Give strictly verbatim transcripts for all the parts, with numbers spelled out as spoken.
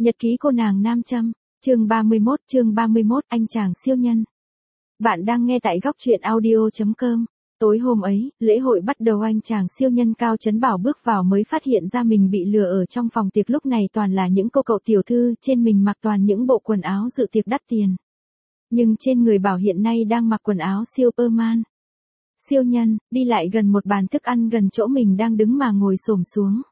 Nhật ký cô nàng nam châm, chương ba mươi mốt, chương ba mươi mốt, anh chàng siêu nhân. Bạn đang nghe tại góc truyện audio chấm com. Tối hôm ấy, lễ hội bắt đầu, anh chàng siêu nhân Cao Chấn Bảo bước vào mới phát hiện ra mình bị lừa ở trong phòng tiệc, lúc này toàn là những cô cậu tiểu thư, trên mình mặc toàn những bộ quần áo dự tiệc đắt tiền. Nhưng trên người Bảo hiện nay đang mặc quần áo Superman. Siêu nhân, đi lại gần một bàn thức ăn gần chỗ mình đang đứng mà ngồi xổm xuống.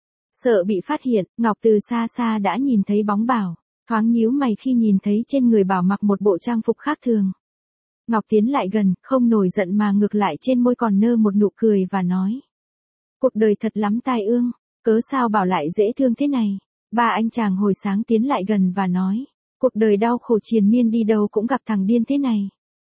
Sợ bị phát hiện, Ngọc từ xa xa đã nhìn thấy bóng Bảo, thoáng nhíu mày khi nhìn thấy trên người Bảo mặc một bộ trang phục khác thường. Ngọc tiến lại gần, không nổi giận mà ngược lại trên môi còn nơ một nụ cười và nói. Cuộc đời thật lắm tai ương, cớ sao Bảo lại dễ thương thế này. Ba anh chàng hồi sáng tiến lại gần và nói. Cuộc đời đau khổ triền miên, đi đâu cũng gặp thằng điên thế này.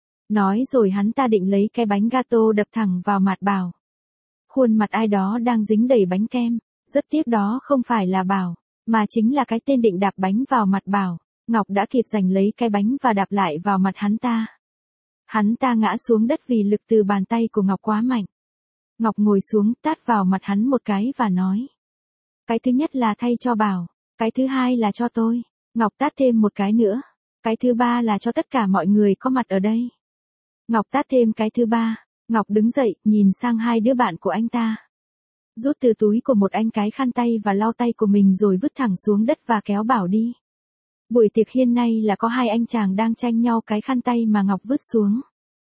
Nói rồi hắn ta định lấy cái bánh gato đập thẳng vào mặt Bảo. Khuôn mặt ai đó đang dính đầy bánh kem. Rất tiếc đó không phải là Bảo, mà chính là cái tên định đạp bánh vào mặt Bảo. Ngọc đã kịp giành lấy cái bánh và đạp lại vào mặt hắn ta. Hắn ta ngã xuống đất vì lực từ bàn tay của Ngọc quá mạnh. Ngọc ngồi xuống tát vào mặt hắn một cái và nói. Cái thứ nhất là thay cho Bảo, cái thứ hai là cho tôi. Ngọc tát thêm một cái nữa. Cái thứ ba là cho tất cả mọi người có mặt ở đây. Ngọc tát thêm cái thứ ba. Ngọc đứng dậy, nhìn sang hai đứa bạn của anh ta. Rút từ túi của một anh cái khăn tay và lau tay của mình rồi vứt thẳng xuống đất và kéo Bảo đi. Buổi tiệc hiên nay là có hai anh chàng đang tranh nhau cái khăn tay mà Ngọc vứt xuống.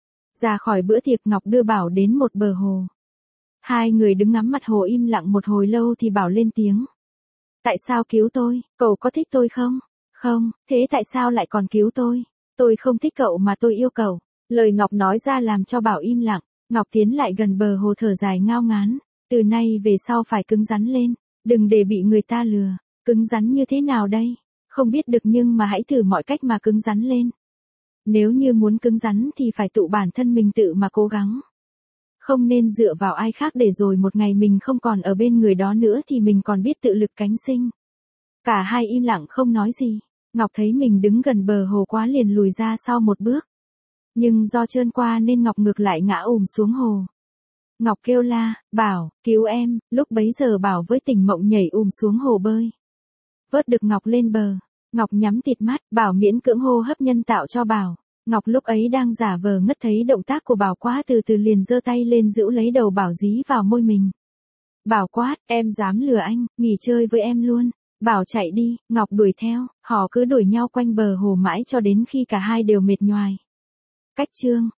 Ra khỏi bữa tiệc, Ngọc đưa Bảo đến một bờ hồ. Hai người đứng ngắm mặt hồ im lặng một hồi lâu thì Bảo lên tiếng. Tại sao cứu tôi? Cậu có thích tôi không? Không, thế tại sao lại còn cứu tôi? Tôi không thích cậu mà tôi yêu cậu. Lời Ngọc nói ra làm cho Bảo im lặng. Ngọc tiến lại gần bờ hồ thở dài ngao ngán. Từ nay về sau phải cứng rắn lên, đừng để bị người ta lừa. Cứng rắn như thế nào đây? Không biết được, nhưng mà hãy thử mọi cách mà cứng rắn lên. Nếu như muốn cứng rắn thì phải tự bản thân mình tự mà cố gắng. Không nên dựa vào ai khác để rồi một ngày mình không còn ở bên người đó nữa thì mình còn biết tự lực cánh sinh. Cả hai im lặng không nói gì. Ngọc thấy mình đứng gần bờ hồ quá liền lùi ra sau một bước. Nhưng do trơn qua nên Ngọc ngược lại ngã ùm xuống hồ. Ngọc kêu la, Bảo, cứu em, lúc bấy giờ Bảo với tỉnh mộng nhảy ùm xuống hồ bơi. Vớt được Ngọc lên bờ, Ngọc nhắm tịt mắt, Bảo miễn cưỡng hô hấp nhân tạo cho Bảo. Ngọc lúc ấy đang giả vờ ngất, thấy động tác của Bảo quá từ từ liền giơ tay lên giữ lấy đầu Bảo dí vào môi mình. Bảo quát, em dám lừa anh, nghỉ chơi với em luôn. Bảo chạy đi, Ngọc đuổi theo, họ cứ đuổi nhau quanh bờ hồ mãi cho đến khi cả hai đều mệt nhoài. Cách chương.